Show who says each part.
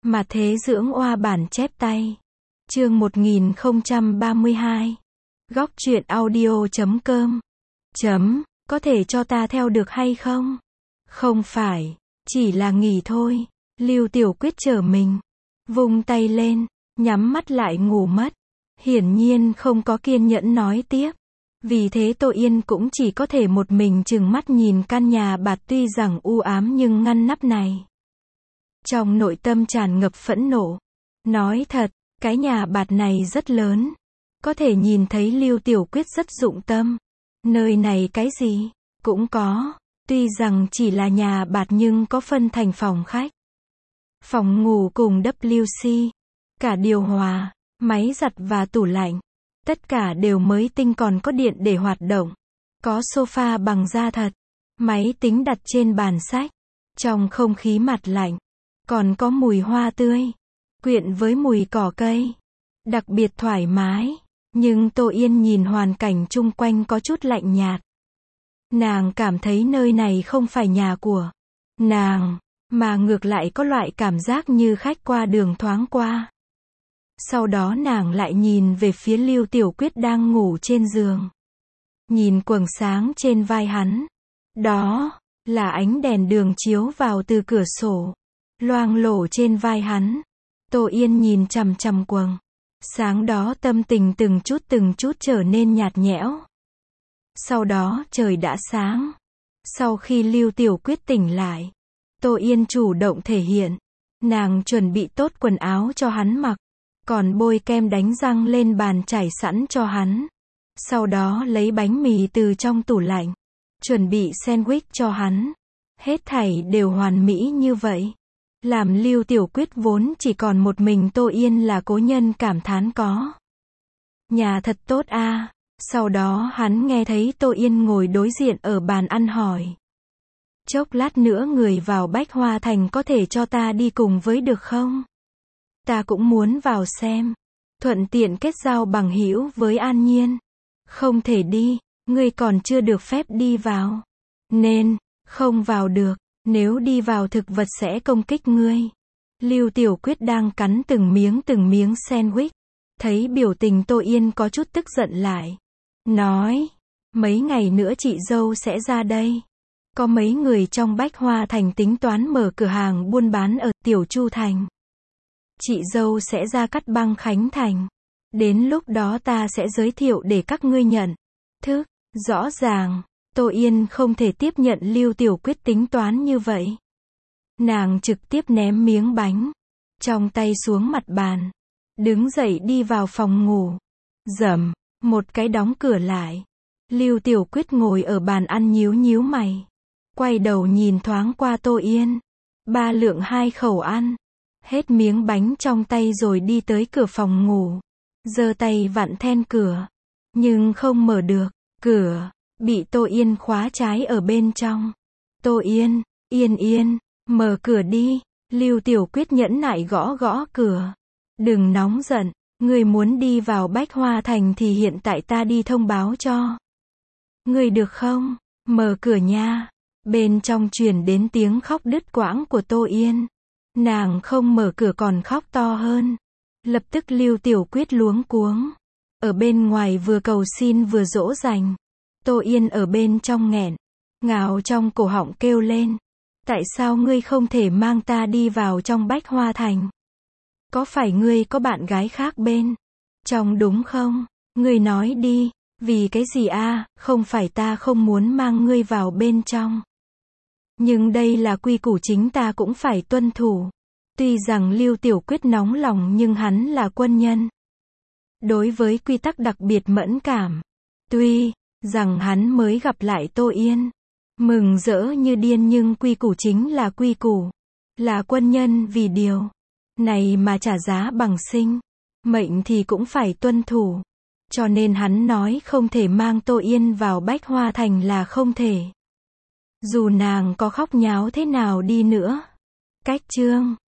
Speaker 1: Mà thế dưỡng oa bản chép tay. Chương 1032. Góc truyện audio.com. Có thể cho ta theo được hay không? Không phải, chỉ là nghỉ thôi. Lưu Tiểu Quyết trở mình, vung tay lên, nhắm mắt lại ngủ mất. Hiển nhiên không có kiên nhẫn nói tiếp. Vì thế Tô Yên cũng chỉ có thể một mình trừng mắt nhìn căn nhà bạt tuy rằng u ám nhưng ngăn nắp này. Trong nội tâm tràn ngập phẫn nộ. Nói thật, cái nhà bạt này rất lớn. Có thể nhìn thấy Lưu Tiểu Quyết rất dụng tâm. Nơi này cái gì cũng có. Tuy rằng chỉ là nhà bạt nhưng có phân thành phòng khách, phòng ngủ cùng WC, cả điều hòa, máy giặt và tủ lạnh. Tất cả đều mới tinh còn có điện để hoạt động. Có sofa bằng da thật. Máy tính đặt trên bàn sách. Trong không khí mát lạnh. Còn có mùi hoa tươi. Quyện với mùi cỏ cây. Đặc biệt thoải mái. Nhưng Tô Yên nhìn hoàn cảnh chung quanh có chút lạnh nhạt. Nàng cảm thấy nơi này không phải nhà của nàng, mà ngược lại có loại cảm giác như khách qua đường thoáng qua. Sau đó nàng lại nhìn về phía Lưu Tiểu Quyết đang ngủ trên giường. Nhìn quầng sáng trên vai hắn. Đó là ánh đèn đường chiếu vào từ cửa sổ, loang lổ trên vai hắn. Tô Yên nhìn chằm chằm quầng sáng đó, tâm tình từng chút trở nên nhạt nhẽo. Sau đó trời đã sáng. Sau khi Lưu Tiểu Quyết tỉnh lại, Tô Yên chủ động thể hiện. Nàng chuẩn bị tốt quần áo cho hắn mặc, còn bôi kem đánh răng lên bàn trải sẵn cho hắn. Sau đó lấy bánh mì từ trong tủ lạnh, chuẩn bị sandwich cho hắn. Hết thảy đều hoàn mỹ như vậy. Làm Lưu Tiểu Quyết vốn chỉ còn một mình Tô Yên là cố nhân cảm thán có nhà thật tốt a. Sau đó hắn nghe thấy Tô Yên ngồi đối diện ở bàn ăn hỏi. Chốc lát nữa người vào Bách Hoa Thành có thể cho ta đi cùng với được không? Ta cũng muốn vào xem. Thuận tiện kết giao bằng hữu với An Nhiên. Không thể đi, ngươi còn chưa được phép đi vào. Nên, không vào được, nếu đi vào thực vật sẽ công kích ngươi. Lưu Tiểu Quyết đang cắn từng miếng sandwich. Thấy biểu tình Tô Yên có chút tức giận lại. Nói, mấy ngày nữa chị dâu sẽ ra đây. Có mấy người trong Bách Hoa Thành tính toán mở cửa hàng buôn bán ở Tiểu Chu Thành. Chị dâu sẽ ra Cát Băng Khánh Thành. Đến lúc đó ta sẽ giới thiệu để các ngươi nhận thức. Rõ ràng, Tô Yên không thể tiếp nhận Lưu Tiểu Quyết tính toán như vậy. Nàng trực tiếp ném miếng bánh trong tay xuống mặt bàn, đứng dậy đi vào phòng ngủ. Rầm, một cái đóng cửa lại. Lưu Tiểu Quyết ngồi ở bàn ăn nhíu mày. Quay đầu nhìn thoáng qua Tô Yên. 3 lượng 2 khẩu ăn. Hết miếng bánh trong tay rồi đi tới cửa phòng ngủ. Giơ tay vặn then cửa. Nhưng không mở được. Cửa bị Tô Yên khóa trái ở bên trong. Tô Yên, Yên, mở cửa đi. Lưu Tiểu Quyết nhẫn nại gõ cửa. Đừng nóng giận. Ngươi muốn đi vào Bách Hoa Thành thì hiện tại ta đi thông báo cho ngươi được không? Mở cửa nha. Bên trong truyền đến tiếng khóc đứt quãng của Tô Yên. Nàng không mở cửa còn khóc to hơn. Lập tức Lưu Tiểu Quyết luống cuống. Ở bên ngoài vừa cầu xin vừa dỗ dành. Tô Yên ở bên trong nghẹn ngào trong cổ họng kêu lên. Tại sao ngươi không thể mang ta đi vào trong Bách Hoa Thành? Có phải ngươi có bạn gái khác bên trong đúng không? Ngươi nói đi, vì cái gì a? Không phải ta không muốn mang ngươi vào bên trong. Nhưng đây là quy củ chính ta cũng phải tuân thủ. Tuy rằng Lưu Tiểu Quyết nóng lòng nhưng hắn là quân nhân. Đối với quy tắc đặc biệt mẫn cảm. Tuy rằng hắn mới gặp lại Tô Yên, mừng rỡ như điên nhưng quy củ chính là quy củ. Là quân nhân vì điều này mà trả giá bằng sinh mệnh thì cũng phải tuân thủ. Cho nên hắn nói không thể mang Tô Yên vào Bách Hoa Thành là không thể. Dù nàng có khóc nháo thế nào đi nữa. Cách chương